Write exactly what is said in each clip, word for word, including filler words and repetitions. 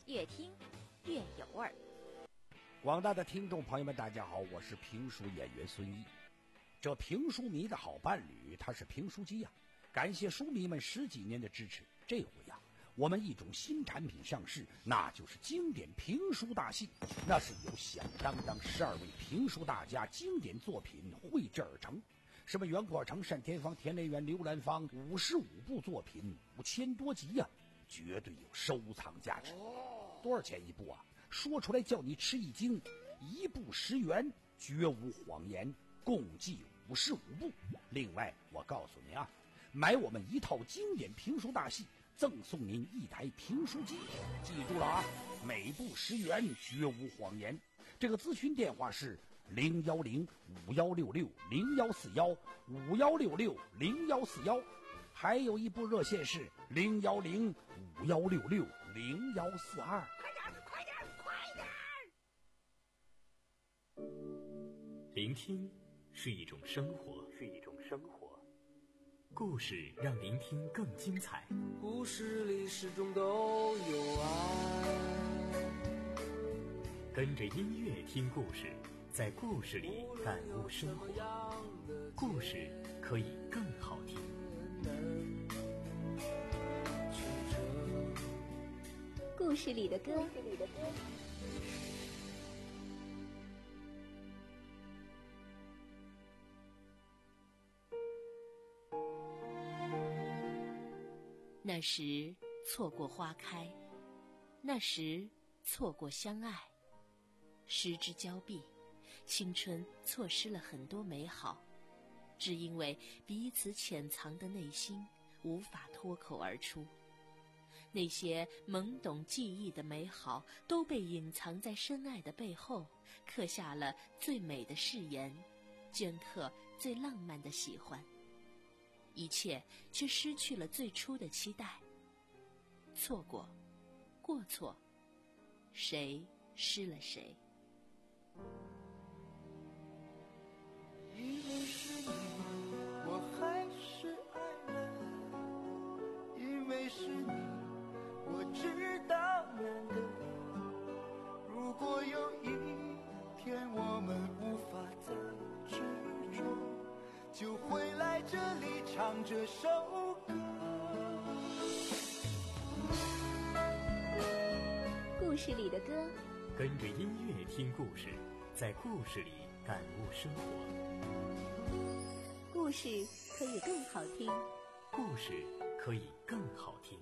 越听越有味儿。 广大的听众朋友们，大家好，我是评书演员孙毅。这评书迷的好伴侣，他是评书机呀、啊。感谢书迷们十几年的支持，这回呀、啊，我们一种新产品上市，那就是经典评书大戏。那是由响当当十二位评书大家经典作品汇制而成。什么袁阔成、单田芳、田雷元、刘兰芳，五十五部作品，五千多集呀、啊，绝对有收藏价值。多少钱一部啊？说出来叫你吃一惊，一部十元，绝无谎言，共计五十五部。另外，我告诉您啊，买我们一套经典评书大戏，赠送您一台评书机。记住了啊，每部十元，绝无谎言。这个咨询电话是零幺零五幺六六零幺四幺五幺六六零幺四幺，还有一部热线是零幺零五幺六六零幺四二。 快点，快点，快点！ 聆听是一种生活，是一种生活。故事让聆听更精彩。 故事里始终都有爱。 跟着音乐听故事，在故事里感悟生活。故事可以更好听。 故事里的歌，那时错过花开，那时错过相爱，失之交臂，青春错失了很多美好，只因为彼此潜藏的内心无法脱口而出。那些懵懂记忆的美好都被隐藏在深爱的背后，刻下了最美的誓言，镌刻最浪漫的喜欢，一切却失去了最初的期待。错过，过错，谁失了谁？ 因为是你，我还是爱了；因为是你，我知道难得。如果有一天我们无法再执着，就会来这里唱这首歌。 故事里的歌， 跟着音乐听故事，在故事里感悟生活。 故事可以更好听， 故事可以更好听。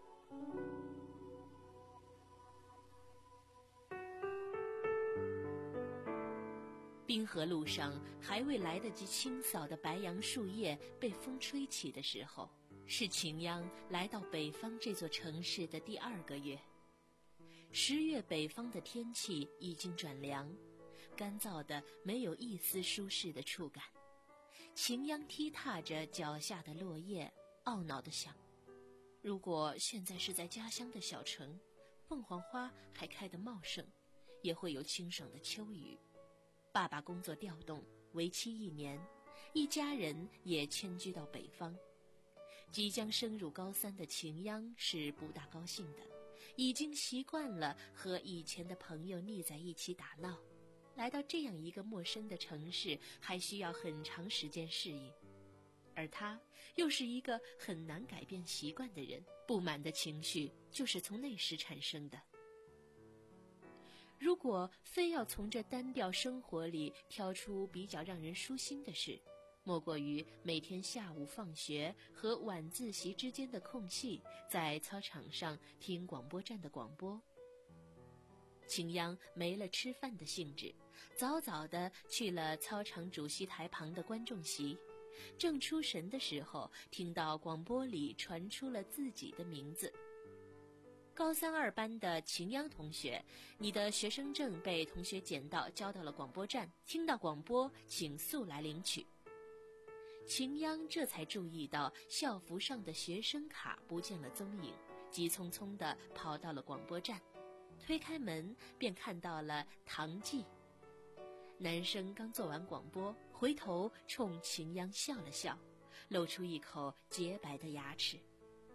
滨河路上还未来得及清扫的白杨树叶被风吹起的时候，是晴央来到北方这座城市的第二个月。十月北方的天气已经转凉，干燥的没有一丝舒适的触感。晴央踢踏着脚下的落叶，懊恼地想，如果现在是在家乡的小城，凤凰花还开得茂盛，也会有清爽的秋雨。爸爸工作调动，为期一年，一家人也迁居到北方。即将升入高三的晴央是不大高兴的，已经习惯了和以前的朋友腻在一起打闹，来到这样一个陌生的城市，还需要很长时间适应。而他又是一个很难改变习惯的人，不满的情绪就是从那时产生的。如果非要从这单调生活里挑出比较让人舒心的事，莫过于每天下午放学和晚自习之间的空隙，在操场上听广播站的广播。晴央没了吃饭的兴致，早早地去了操场主席台旁的观众席。正出神的时候，听到广播里传出了自己的名字。高三二班的晴央同学，你的学生证被同学捡到，交到了广播站，听到广播请速来领取。晴央这才注意到校服上的学生卡不见了踪影，急匆匆地跑到了广播站，推开门便看到了唐季。男生刚做完广播，回头冲晴央笑了笑，露出一口洁白的牙齿。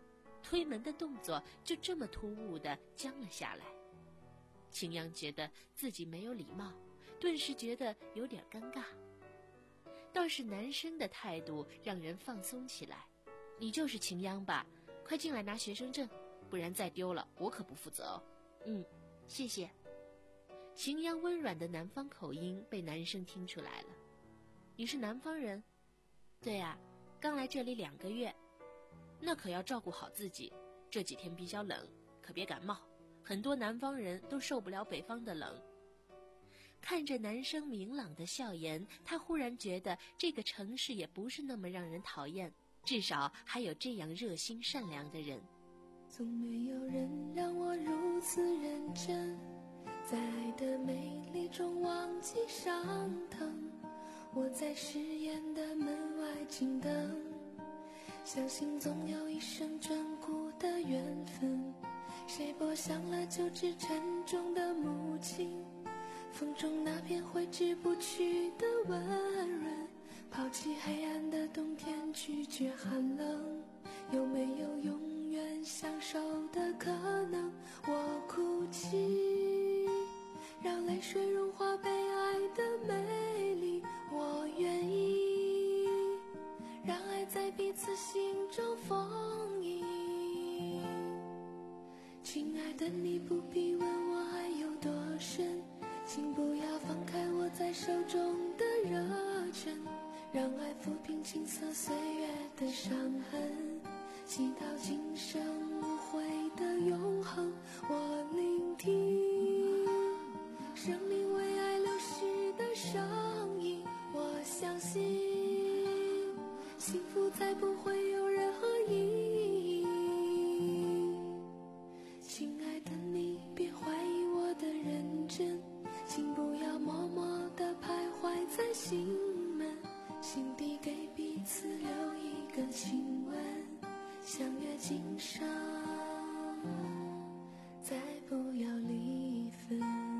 推门的动作就这么突兀地僵了下来。秦阳觉得自己没有礼貌，顿时觉得有点尴尬。倒是男生的态度让人放松起来。你就是秦央吧？快进来拿学生证，不然再丢了我可不负责哦。嗯，谢谢。秦央温软的南方口音被男生听出来了。你是南方人？对啊，刚来这里两个月。那可要照顾好自己，这几天比较冷，可别感冒。很多南方人都受不了北方的冷。看着男生明朗的笑颜，他忽然觉得这个城市也不是那么让人讨厌，至少还有这样热心善良的人。 从没有人让我如此认真，在爱的美丽中忘记伤疼。我在誓言的门外静等，相信总有一生眷顾的缘分。谁拨响了旧址沉重的母亲，风中那片挥之不去的温润。抛弃黑暗的冬天，拒绝寒冷，有没有永远相守的可能？我哭泣，让泪水融化被爱的美丽。我愿意让爱在彼此心中丰盈。亲爱的，你不必问我爱有多深，请不要放开我在手中的热忱，让爱抚平青涩岁月的伤痕，祈祷今生无悔的永恒。我聆听生命为爱流逝的声音，我相信幸福再不会有任何意义。亲爱的，你别怀疑我的认真，请不要默默地徘徊在心门，心底给彼此留一个亲吻，相约今生再不要离分。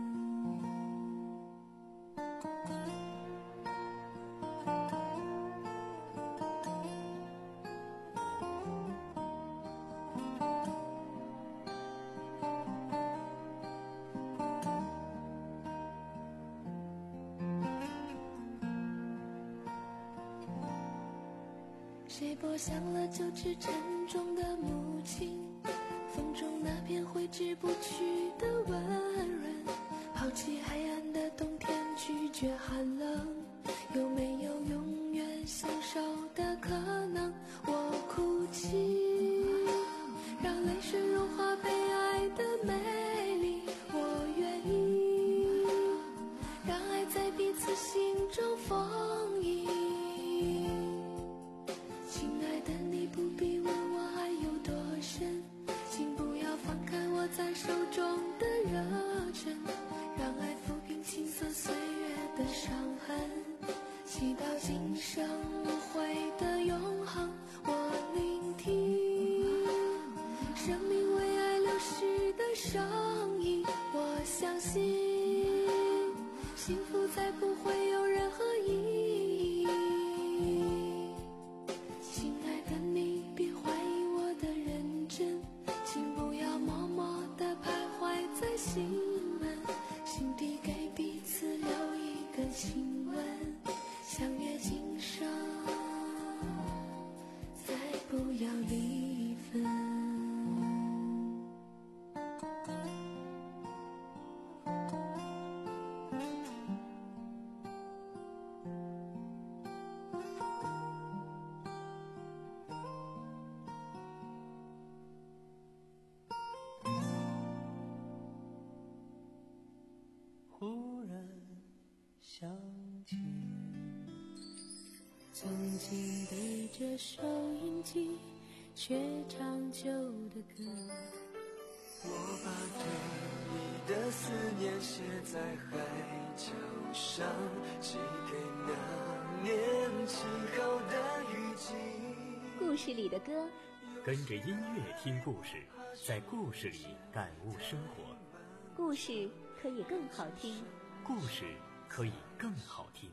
谁拨响了旧址沉重的母亲，风中那片挥之不去的温润。抛弃黑暗的冬天，拒绝寒冷，有没有永远相守的可能？我哭泣，让泪水融化被爱的美丽。我愿意让爱在彼此心中丰盈。亲爱的，你不必问我爱有多深，请不要放开我在手中的热忱，让爱抚平青涩岁月的伤痕，祈祷今生无悔的永恒。我聆听生命为爱流逝的声音，我相信幸福再不会有任何意义。亲爱的，你别怀疑我的认真，请不要默默地徘徊在心门，心底给彼此留一个亲吻，相约今生再不要离分。 忽然想起曾经对着收音机却唱旧的歌， 我把对你的思念写在海角上，寄给那年晴好的雨季。 故事里的歌， 跟着音乐听故事，在故事里感悟生活。 故事可以更好听， 故事可以更好听。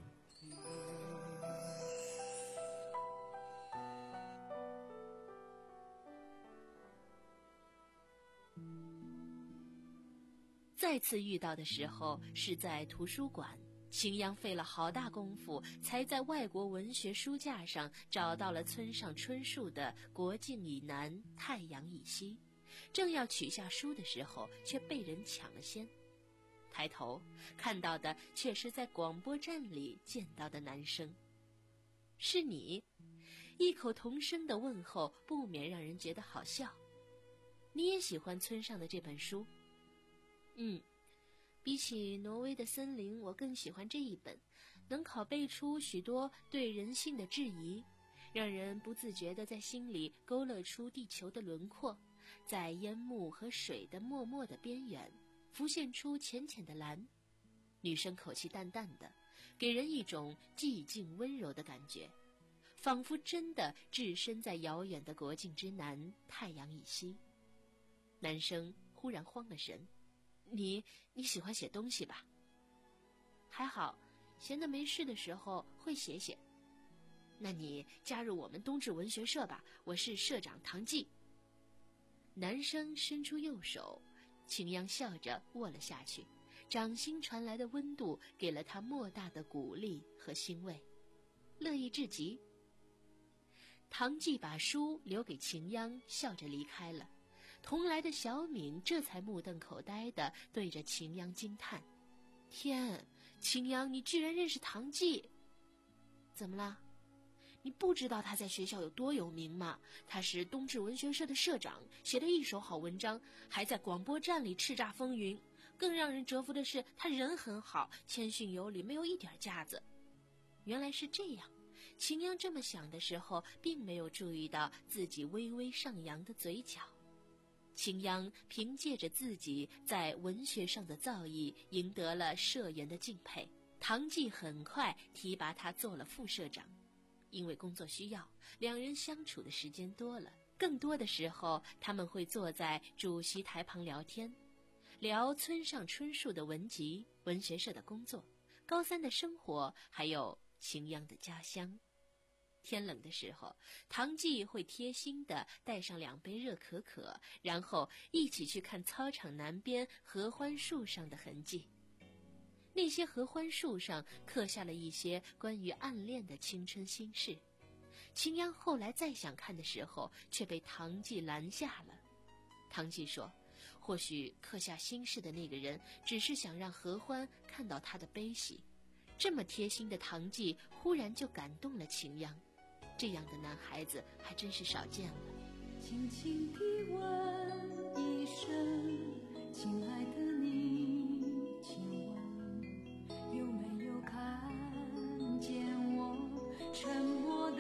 再次遇到的时候是在图书馆，秦阳费了好大功夫，才在外国文学书架上找到了村上春树的《国境以南，太阳以西》。正要取下书的时候，却被人抢了先。抬头看到的却是在广播站里见到的男生。是你？异口同声的问候不免让人觉得好笑。你也喜欢村上的这本书？嗯，比起挪威的森林，我更喜欢这一本，能拷贝出许多对人性的质疑，让人不自觉地在心里勾勒出地球的轮廓，在烟幕和水的默默的边缘浮现出浅浅的蓝。女生口气淡淡的，给人一种寂静温柔的感觉，仿佛真的置身在遥远的国境之南，太阳以西。男生忽然慌了神，你你喜欢写东西吧？还好，闲得没事的时候会写写。那你加入我们冬至文学社吧，我是社长唐季。男生伸出右手，秦阳笑着握了下去，掌心传来的温度给了他莫大的鼓励和欣慰，乐意至极。唐季把书留给秦阳，笑着离开了。同来的小敏这才目瞪口呆地对着秦阳惊叹：天，秦阳，你居然认识唐季？怎么了？你不知道他在学校有多有名吗？他是冬至文学社的社长，写的一手好文章，还在广播站里叱咤风云。更让人折服的是，他人很好，谦逊有礼，没有一点架子。原来是这样。秦阳这么想的时候，并没有注意到自己微微上扬的嘴角。秦阳凭借着自己在文学上的造诣，赢得了社员的敬佩。唐季很快提拔他做了副社长。因为工作需要，两人相处的时间多了，更多的时候他们会坐在主席台旁聊天，聊村上春树的文集、文学社的工作、高三的生活，还有秦阳的家乡。天冷的时候，唐季会贴心地带上两杯热可可，然后一起去看操场南边合欢树上的痕迹。那些合欢树上刻下了一些关于暗恋的青春心事。秦阳后来再想看的时候，却被唐季拦下了。唐季说，或许刻下心事的那个人只是想让合欢看到他的悲喜。这么贴心的唐季忽然就感动了秦阳，这样的男孩子还真是少见了。 轻轻地问一声，亲爱的你，请问有没有看见我沉默的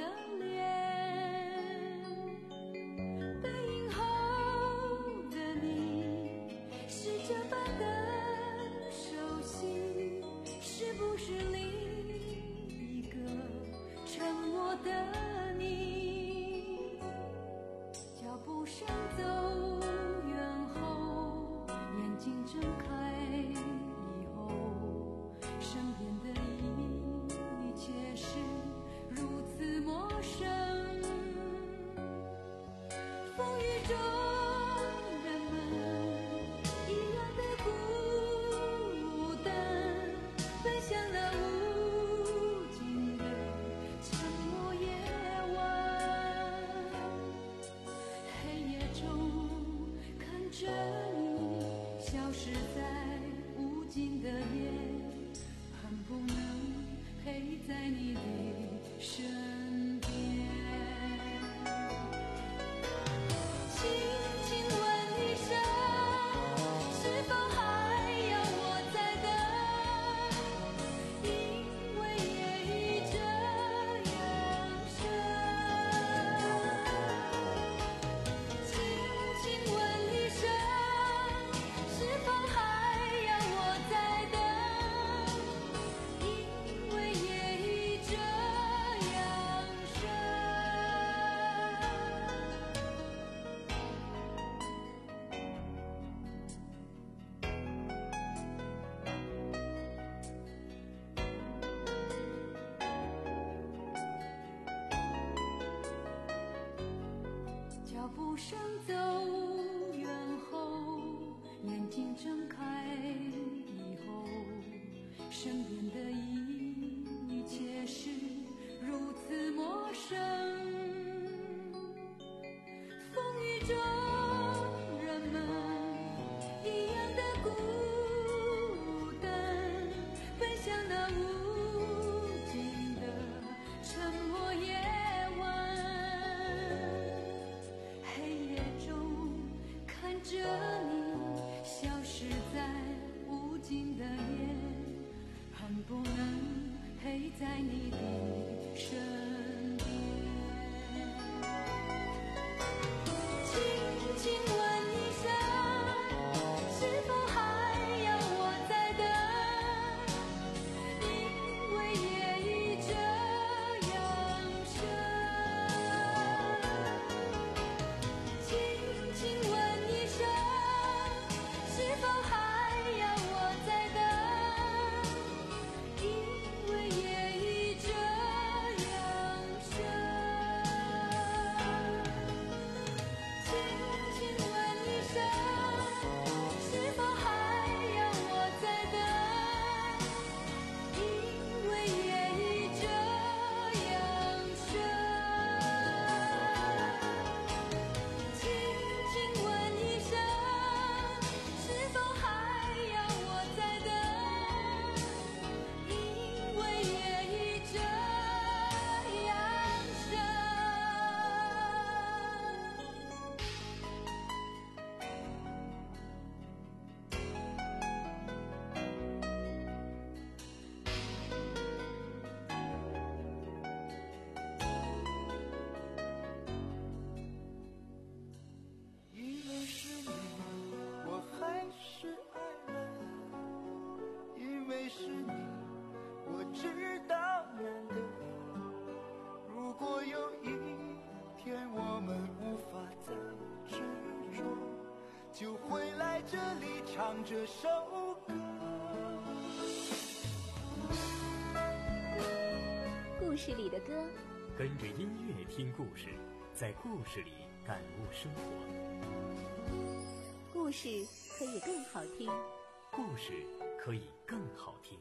脸？背影后的你是这般的熟悉，是不是另一个沉默的你？脚步声走远后，眼睛睁开以后，身边的一切是如此陌生。风雨中人们一样的孤单，奔向那无尽的沉默夜晚。黑夜中看着你消失在无尽的夜，恨不能陪在你的身边。轻轻问一声，是否还要我再等？因为夜已这样深。轻轻问一声，是否还要我再等？因为夜已这样深。脚步声走远后，眼睛睁开身边的一切是如此陌生，风雨中人们一样的孤单，奔向那无尽的沉默夜晚，黑夜中看着你消失在无尽的夜，恨不能陪在你的身边，轻轻问一声，是否还要我再等？因为夜已这样深。轻轻问一声，是否还要我再等？因为夜已这样深。轻轻问一声，是否还要我再等？因为夜已这样深。轻轻问一声，是否还要我再等？因为夜已这样深。 因为是你，我还是爱了。因为是你，我知道难得。如果有一天我们无法再执着，就会来这里唱这首歌。 故事里的歌， 跟着音乐听故事，在故事里感悟生活。 故事可以更好听。 故事可以更好听。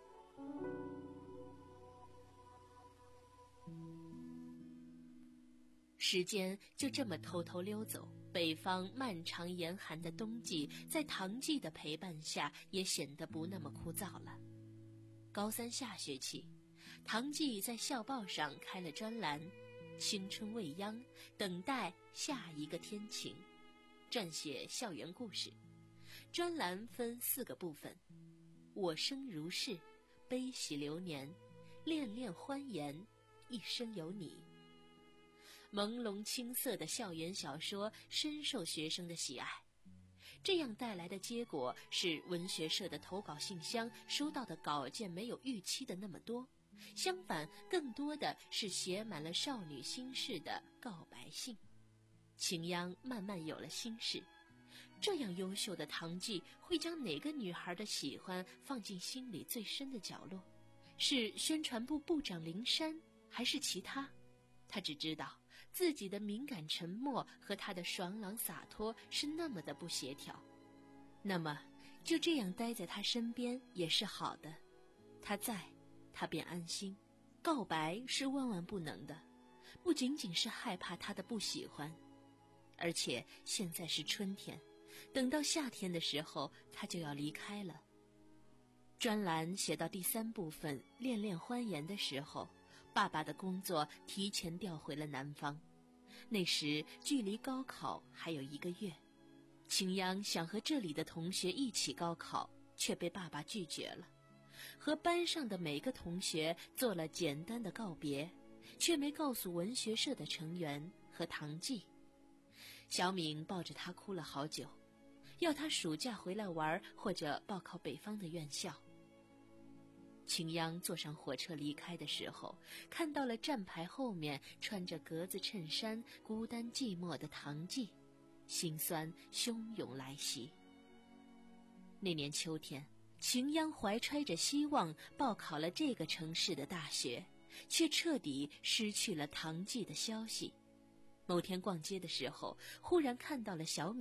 时间就这么偷偷溜走，北方漫长严寒的冬季，在唐季的陪伴下，也显得不那么枯燥了。高三下学期，唐季在校报上开了专栏，青春未央，等待下一个天晴，撰写校园故事。专栏分四个部分：我生如是，悲喜流年，恋恋欢颜，一生有你。朦胧青涩的校园小说深受学生的喜爱，这样带来的结果是文学社的投稿信箱收到的稿件没有预期的那么多，相反更多的是写满了少女心事的告白信。晴央慢慢有了心事，这样优秀的唐季会将哪个女孩的喜欢放进心里最深的角落？是宣传部部长林珊，还是其他？他只知道自己的敏感沉默和他的爽朗洒脱是那么的不协调。那么就这样待在他身边也是好的，他在，他便安心。告白是万万不能的，不仅仅是害怕他的不喜欢，而且现在是春天，等到夏天的时候他就要离开了。专栏写到第三部分恋恋欢颜的时候，爸爸的工作提前调回了南方。那时距离高考还有一个月，晴央想和这里的同学一起高考，却被爸爸拒绝了。和班上的每个同学做了简单的告别，却没告诉文学社的成员和唐季。小敏抱着他哭了好久，要他暑假回来玩或者报考北方的院校。晴央坐上火车离开的时候，看到了站牌后面穿着格子衬衫孤单寂寞的唐季，心酸汹涌来袭。那年秋天，晴央怀揣着希望报考了这个城市的大学，却彻底失去了唐季的消息。某天逛街的时候，忽然看到了小敏，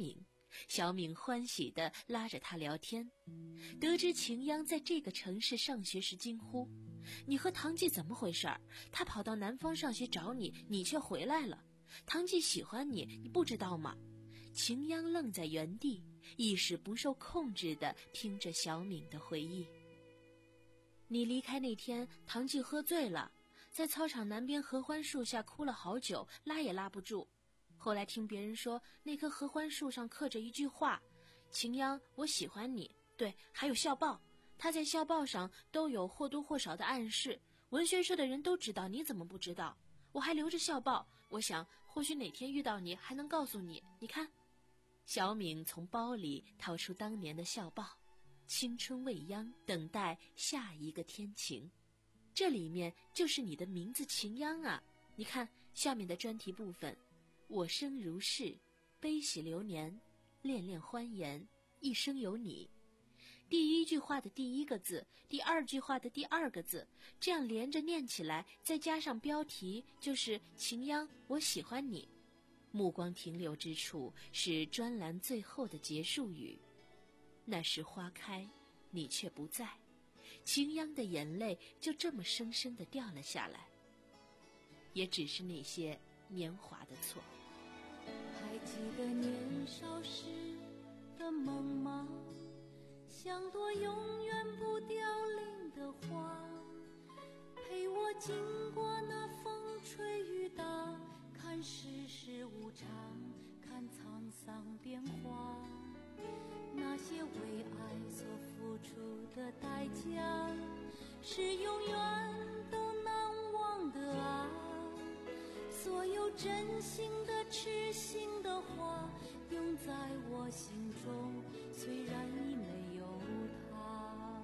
小敏欢喜地拉着他聊天，得知晴央在这个城市上学时惊呼：你和唐季怎么回事儿？他跑到南方上学找你，你却回来了。唐季喜欢你，你不知道吗？晴央愣在原地，意识不受控制地听着小敏的回忆。你离开那天，唐季喝醉了，在操场南边合欢树下哭了好久，拉也拉不住。后来听别人说，那棵合欢树上刻着一句话：晴央，我喜欢你。对，还有校报，他在校报上都有或多或少的暗示，文学社的人都知道，你怎么不知道？我还留着校报，我想或许哪天遇到你还能告诉你。你看，小敏从包里掏出当年的校报，青春未央，等待下一个天晴。这里面就是你的名字晴央啊！你看下面的专题部分：我生如是，悲喜流年，恋恋欢颜，一生有你。第一句话的第一个字，第二句话的第二个字，这样连着念起来，再加上标题，就是晴央，我喜欢你。目光停留之处是专栏最后的结束语：那时花开，你却不在。晴央的眼泪就这么生生地掉了下来，也只是那些年华的错。 还记得年少时的梦吗？像朵永远不凋零的花，陪我经过那风吹雨打，看世事无常，看沧桑变化。那些为爱所付出的代价，是永远都难忘的啊！所有真心的痴心的话，永在我心中，虽然已没有他。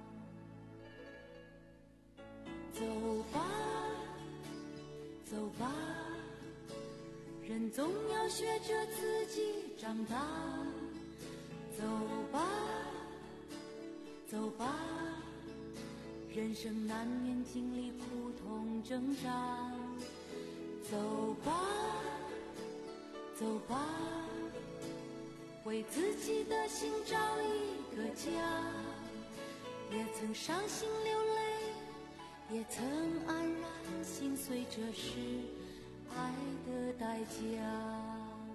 走吧，走吧，人总要学着自己长大。走吧，走吧，人生难免经历苦痛挣扎。走吧，走吧，为自己的心找一个家。也曾伤心流泪，也曾安然心碎，这是爱的代价。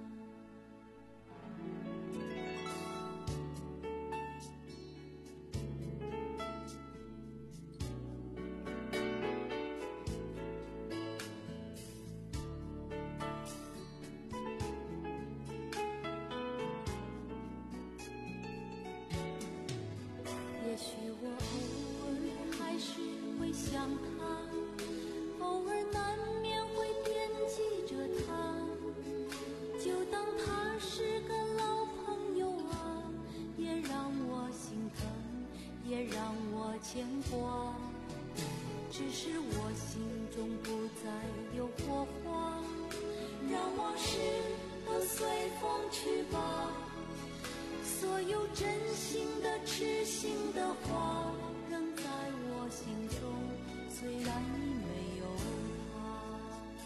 也许我偶尔还是会想他，偶尔难免会惦记着他，就当他是个老朋友啊，也让我心疼，也让我牵挂。只是我心中不再有火花，让往事都随风去吧。所有真心的痴心的话，仍在我心中，虽然已没有他。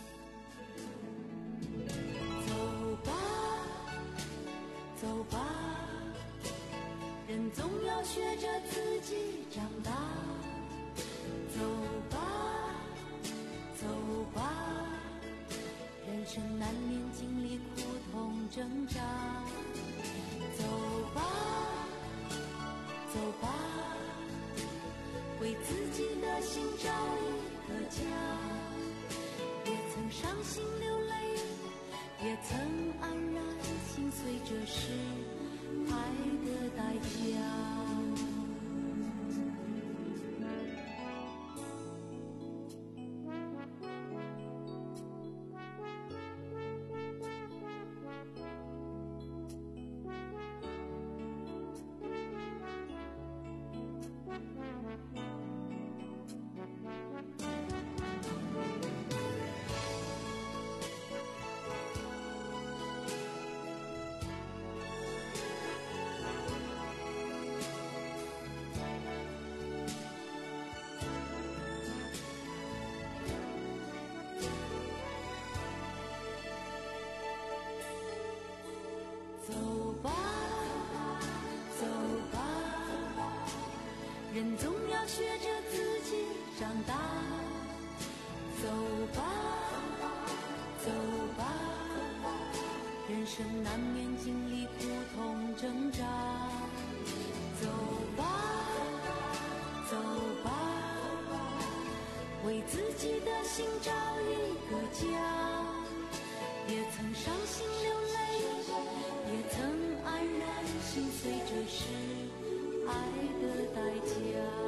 走吧，走吧，人总要学着自己长大。走吧，走吧，人生难免经历苦痛挣扎。走吧，走吧，为自己的心找一个家。也曾伤心流泪，也曾安然心碎，这是爱的代价。 人总要学着自己长大。走吧，走吧，人生难免经历苦痛挣扎。走吧，走吧，为自己的心找一个家。也曾伤心流泪，也曾黯然心碎，这是爱的代价。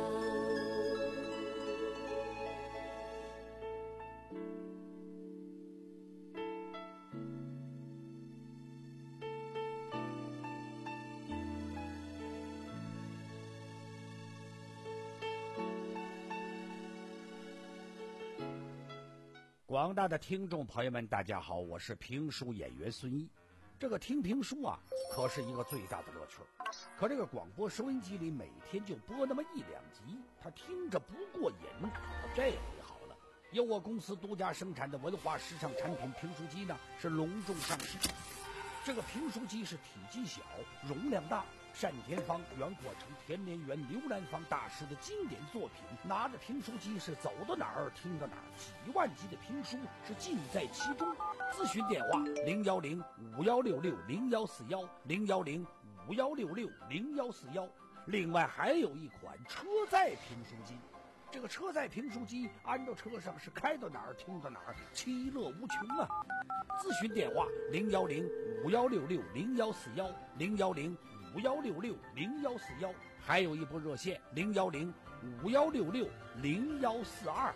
广大的听众朋友们，大家好，我是评书演员孙一。这个听评书啊，可是一个最大的乐趣。可这个广播收音机里每天就播那么一两集，他听着不过瘾。这回好了，由我公司独家生产的文化时尚产品评书机呢，是隆重上市。这个评书机是体积小，容量大，单田芳、袁阔成、田连元、刘兰芳大师的经典作品。拿着评书机是走到哪儿听到哪儿，几万集的评书是尽在其中。咨询电话零幺零五幺六六零幺四幺零幺零五幺六六零幺四幺。另外还有一款车载评书机。这个车载评书机安到车上是开到哪儿听到哪儿，其乐无穷啊！咨询电话零幺零五幺六六零幺四幺零幺零五幺六六零幺四幺，还有一部热线零幺零五幺六六零幺四二。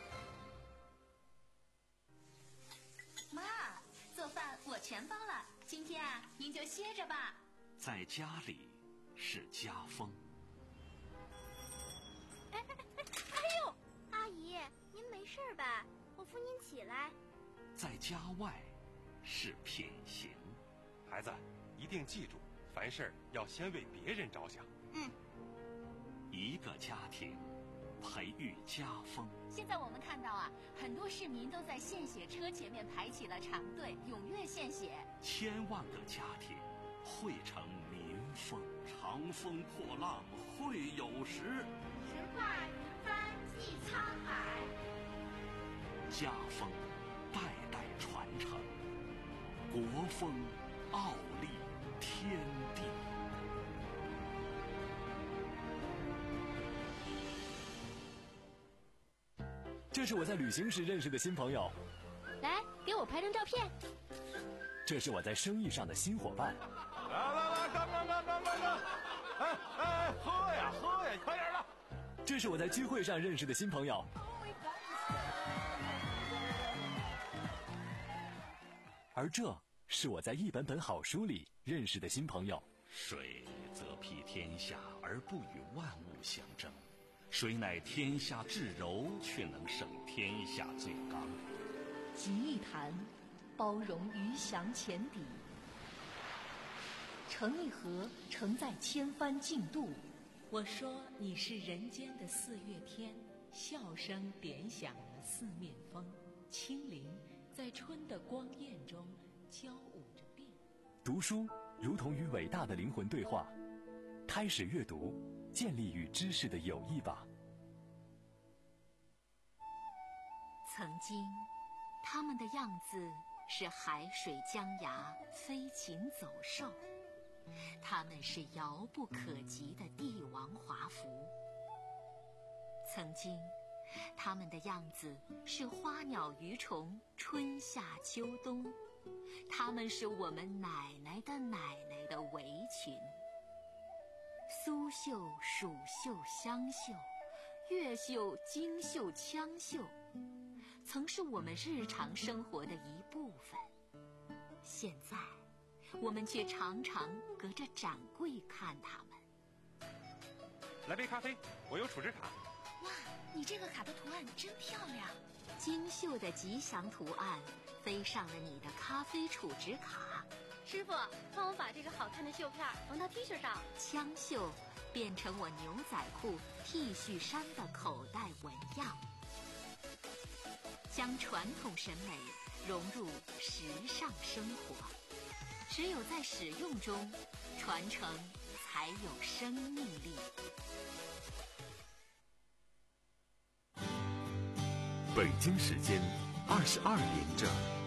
妈，做饭我全包了，今天啊，您就歇着吧。 在家里是家风。 哎哎哎哎呦，阿姨，您没事吧？我扶您起来。 在家外是品行。 孩子，一定记住，凡事要先为别人着想。 嗯。 一个家庭培育家风。 现在我们看到啊，很多市民都在献血车前面排起了长队，踊跃献血。 千万个家庭汇成民风。长风破浪会有时， 直挂云帆济沧海。 家风代代传承，国风傲立天地。 这是我在旅行时认识的新朋友， 来给我拍张照片。 这是我在生意上的新伙伴。 来来来，干干干干干干！哎哎，喝呀喝呀，快点的！ 这是我在聚会上认识的新朋友。而这是我在一本本好书里认识的新朋友。 水则披天下而不与万物相争，谁乃天下至柔，却能胜天下最刚。 集一谈，包容鱼翔浅底；成一河，承载千帆竞渡。我说你是人间的四月天，笑声点响了四面风，清灵在春的光艳中交舞着变。 读书如同与伟大的灵魂对话，开始阅读，建立与知识的友谊吧。 曾经，他们的样子是海水江崖，飞禽走兽；他们是遥不可及的帝王华服。曾经，他们的样子是花鸟鱼虫，春夏秋冬；他们是我们奶奶的奶奶的围裙。苏绣、蜀绣、湘绣，越绣、京绣、羌绣，曾是我们日常生活的一部分。现在，我们却常常隔着展柜看他们。 来杯咖啡，我有储值卡。 哇，你这个卡的图案真漂亮！精绣的吉祥图案飞上了你的咖啡储值卡。 师傅，帮我把这个好看的绣片缝到 T 恤上。 枪绣变成我牛仔裤、T 恤衫的口袋纹样，将传统审美融入时尚生活。只有在使用中，传承才有生命力。 北京时间二十二点整。